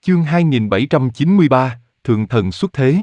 Chương 2793, Thượng Thần xuất thế.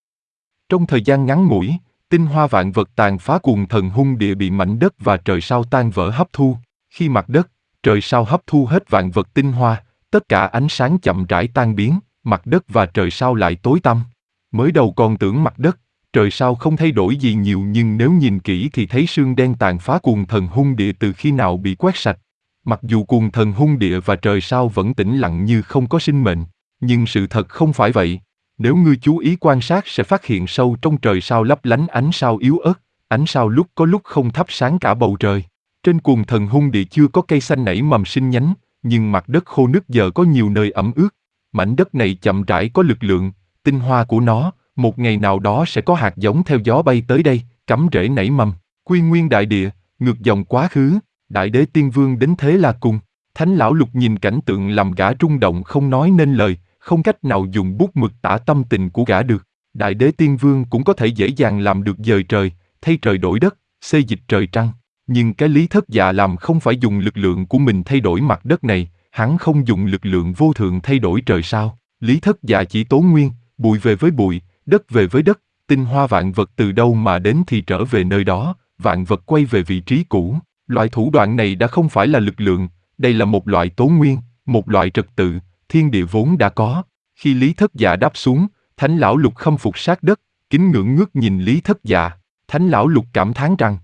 Trong thời gian ngắn ngủi, tinh hoa vạn vật tàn phá cuồng thần hung địa bị mảnh đất và trời sao tan vỡ hấp thu. Khi mặt đất, trời sao hấp thu hết vạn vật tinh hoa, tất cả ánh sáng chậm rãi tan biến, mặt đất và trời sao lại tối tăm. Mới đầu còn tưởng mặt đất, trời sao không thay đổi gì nhiều, nhưng nếu nhìn kỹ thì thấy sương đen tàn phá cuồng thần hung địa từ khi nào bị quét sạch. Mặc dù cuồng thần hung địa và trời sao vẫn tĩnh lặng như không có sinh mệnh, nhưng sự thật không phải vậy. Nếu ngươi chú ý quan sát sẽ phát hiện sâu trong trời sao lấp lánh ánh sao yếu ớt, ánh sao lúc có lúc không thắp sáng cả bầu trời. Trên cuồng thần hung địa chưa có cây xanh nảy mầm sinh nhánh, nhưng mặt đất khô nứt giờ có nhiều nơi ẩm ướt. Mảnh đất này chậm rãi có lực lượng, tinh hoa của nó, một ngày nào đó sẽ có hạt giống theo gió bay tới đây, cắm rễ nảy mầm, quy nguyên đại địa, ngược dòng quá khứ. Đại đế tiên vương đến thế là cùng. Thánh lão lục nhìn cảnh tượng làm gã rung động không nói nên lời, không cách nào dùng bút mực tả tâm tình của gã được. Đại đế tiên vương cũng có thể dễ dàng làm được dời trời, thay trời đổi đất, xê dịch trời trăng. Nhưng cái Lý Thất Dạ làm không phải dùng lực lượng của mình thay đổi mặt đất này, hắn không dùng lực lượng vô thượng thay đổi trời sao. Lý Thất Dạ chỉ tố nguyên, bụi về với bụi, đất về với đất, tinh hoa vạn vật từ đâu mà đến thì trở về nơi đó, vạn vật quay về vị trí cũ. Loại thủ đoạn này đã không phải là lực lượng, đây là một loại tố nguyên, một loại trật tự, thiên địa vốn đã có. Khi Lý Thất Dạ đáp xuống, Thánh lão lục khâm phục sát đất, kính ngưỡng ngước nhìn Lý Thất Dạ. Thánh lão lục cảm thán rằng,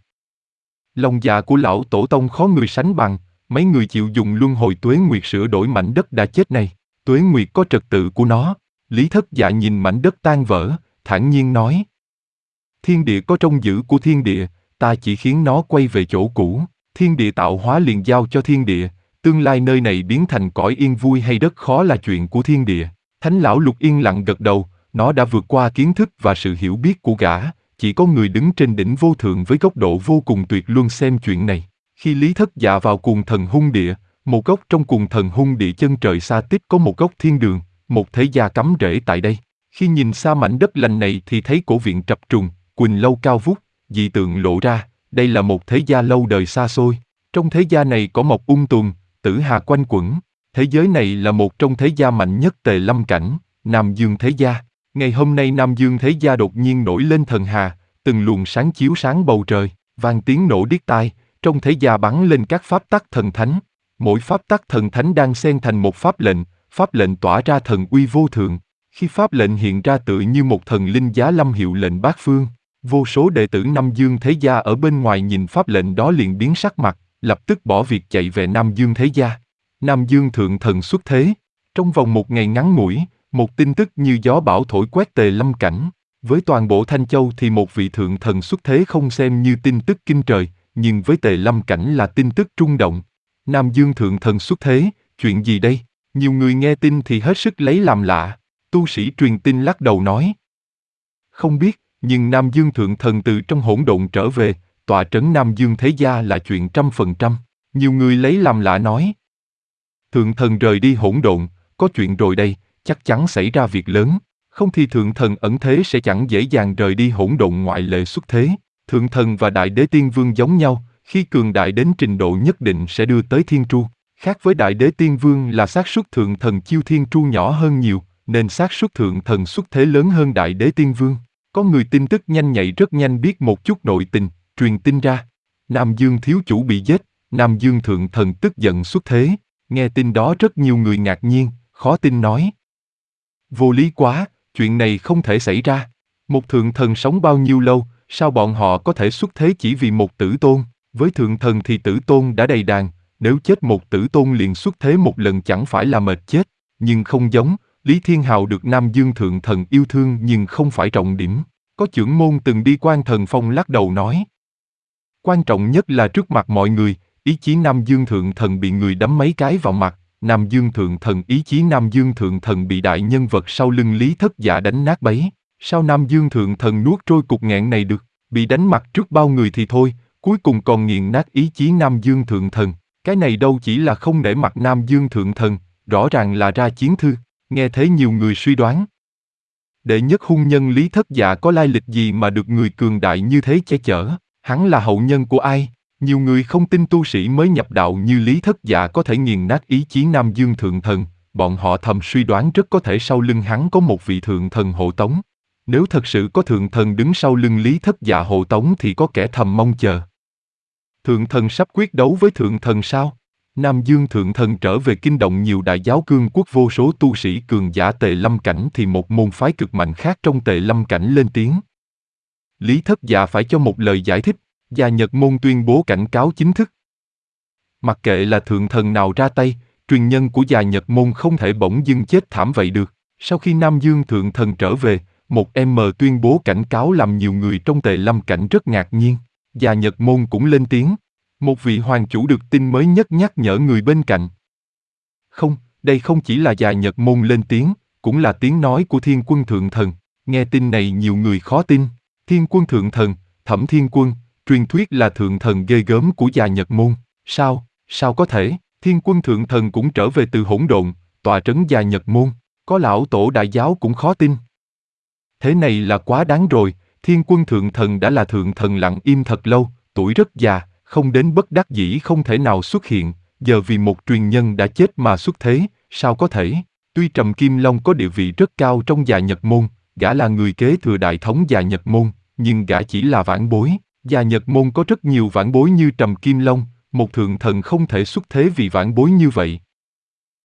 lòng dạ của lão tổ tông khó người sánh bằng, mấy người chịu dùng luân hồi tuế nguyệt sửa đổi mảnh đất đã chết này. Tuế nguyệt có trật tự của nó. Lý Thất Dạ nhìn mảnh đất tan vỡ, thản nhiên nói, thiên địa có trông giữ của thiên địa, ta chỉ khiến nó quay về chỗ cũ. Thiên địa tạo hóa liền giao cho thiên địa, tương lai nơi này biến thành cõi yên vui hay đất khó là chuyện của thiên địa. Thánh lão lục yên lặng gật đầu, nó đã vượt qua kiến thức và sự hiểu biết của gã, chỉ có người đứng trên đỉnh vô thượng với góc độ vô cùng tuyệt luân xem chuyện này. Khi Lý Thất Dạ vào cuồng thần hung địa, một góc trong cuồng thần hung địa chân trời xa tích có một góc thiên đường, một thế gia cắm rễ tại đây. Khi nhìn xa mảnh đất lành này thì thấy cổ viện trập trùng, quỳnh lâu cao vút, dị tượng lộ ra. Đây là một thế gia lâu đời xa xôi. Trong thế gia này có mộc tùn, tử hà quanh quẩn. Thế giới này là một trong thế gia mạnh nhất Tề Lâm Cảnh, Nam Dương Thế Gia. Ngày hôm nay Nam Dương Thế Gia đột nhiên nổi lên thần hà, từng luồng sáng chiếu sáng bầu trời, vang tiếng nổ điếc tai, trong thế gia bắn lên các pháp tắc thần thánh. Mỗi pháp tắc thần thánh đang xen thành một pháp lệnh tỏa ra thần uy vô thượng. Khi pháp lệnh hiện ra tựa như một thần linh giá lâm hiệu lệnh bát phương. Vô số đệ tử Nam Dương Thế Gia ở bên ngoài nhìn pháp lệnh đó liền biến sắc mặt, lập tức bỏ việc chạy về Nam Dương Thế Gia. Nam Dương Thượng Thần xuất thế. Trong vòng một ngày ngắn ngủi, một tin tức như gió bão thổi quét Tề Lâm Cảnh. Với toàn bộ Thanh Châu thì một vị Thượng Thần xuất thế không xem như tin tức kinh trời, nhưng với Tề Lâm Cảnh là tin tức trung động. Nam Dương Thượng Thần xuất thế, chuyện gì đây? Nhiều người nghe tin thì hết sức lấy làm lạ. Tu sĩ truyền tin lắc đầu nói, không biết. Nhưng Nam Dương Thượng Thần từ trong hỗn độn trở về, tọa trấn Nam Dương Thế Gia là chuyện 100%. Nhiều người lấy làm lạ nói, Thượng Thần rời đi hỗn độn, có chuyện rồi đây, chắc chắn xảy ra việc lớn. Không thì Thượng Thần ẩn thế sẽ chẳng dễ dàng rời đi hỗn độn ngoại lệ xuất thế. Thượng Thần và Đại Đế Tiên Vương giống nhau, khi cường đại đến trình độ nhất định sẽ đưa tới Thiên Tru. Khác với Đại Đế Tiên Vương là xác suất Thượng Thần chiêu Thiên Tru nhỏ hơn nhiều, nên xác suất Thượng Thần xuất thế lớn hơn Đại Đế Tiên Vương. Có người tin tức nhanh nhạy rất nhanh biết một chút nội tình, truyền tin ra. Nam Dương thiếu chủ bị giết, Nam Dương Thượng Thần tức giận xuất thế. Nghe tin đó rất nhiều người ngạc nhiên, khó tin nói, vô lý quá, chuyện này không thể xảy ra. Một Thượng Thần sống bao nhiêu lâu, sao bọn họ có thể xuất thế chỉ vì một tử tôn? Với Thượng Thần thì tử tôn đã đầy đàn, nếu chết một tử tôn liền xuất thế một lần chẳng phải là mệt chết. Nhưng không giống, Lý Thiên Hào được Nam Dương Thượng Thần yêu thương nhưng không phải trọng điểm. Có chưởng môn từng đi Quan Thần Phong lắc đầu nói, quan trọng nhất là trước mặt mọi người, ý chí Nam Dương Thượng Thần bị người đấm mấy cái vào mặt. Nam Dương Thượng Thần ý chí Nam Dương Thượng Thần bị đại nhân vật sau lưng Lý Thất Dạ đánh nát bấy. Sao Nam Dương Thượng Thần nuốt trôi cục nghẹn này được? Bị đánh mặt trước bao người thì thôi, cuối cùng còn nghiền nát ý chí Nam Dương Thượng Thần. Cái này đâu chỉ là không nể mặt Nam Dương Thượng Thần, rõ ràng là ra chiến thư. Nghe thấy nhiều người suy đoán, đệ nhất hung nhân Lý Thất Dạ có lai lịch gì mà được người cường đại như thế che chở? Hắn là hậu nhân của ai? Nhiều người không tin tu sĩ mới nhập đạo như Lý Thất Dạ có thể nghiền nát ý chí Nam Dương Thượng Thần, bọn họ thầm suy đoán rất có thể sau lưng hắn có một vị thượng thần hộ tống. Nếu thật sự có thượng thần đứng sau lưng Lý Thất Dạ hộ tống thì có kẻ thầm mong chờ. Thượng thần sắp quyết đấu với thượng thần sao? Nam Dương thượng thần trở về kinh động nhiều đại giáo cương quốc vô số tu sĩ cường giả Tề Lâm cảnh thì một môn phái cực mạnh khác trong Tề Lâm cảnh lên tiếng. Lý Thất Dạ phải cho một lời giải thích, Già Nhật môn tuyên bố cảnh cáo chính thức. Mặc kệ là thượng thần nào ra tay, truyền nhân của Già Nhật môn không thể bỗng dưng chết thảm vậy được. Sau khi Nam Dương thượng thần trở về, một tuyên bố cảnh cáo làm nhiều người trong Tề Lâm cảnh rất ngạc nhiên. Già Nhật môn cũng lên tiếng. Một vị hoàng chủ được tin mới nhất nhắc nhở người bên cạnh. Không, đây không chỉ là Già Nhật môn lên tiếng, cũng là tiếng nói của Thiên Quân thượng thần. Nghe tin này nhiều người khó tin. Thiên Quân thượng thần, Thẩm Thiên Quân, truyền thuyết là thượng thần ghê gớm của Già Nhật môn. Sao có thể? Thiên Quân thượng thần cũng trở về từ hỗn độn, tọa trấn Già Nhật môn. Có lão tổ đại giáo cũng khó tin. Thế này là quá đáng rồi. Thiên Quân thượng thần đã là thượng thần lặng im thật lâu, tuổi rất già, không đến bất đắc dĩ không thể nào xuất hiện, giờ vì một truyền nhân đã chết mà xuất thế, sao có thể? Tuy Trầm Kim Long có địa vị rất cao trong Già Nhật môn, gã là người kế thừa đại thống Già Nhật môn, nhưng gã chỉ là vãn bối. Già Nhật môn có rất nhiều vãn bối như Trầm Kim Long, một thượng thần không thể xuất thế vì vãn bối như vậy.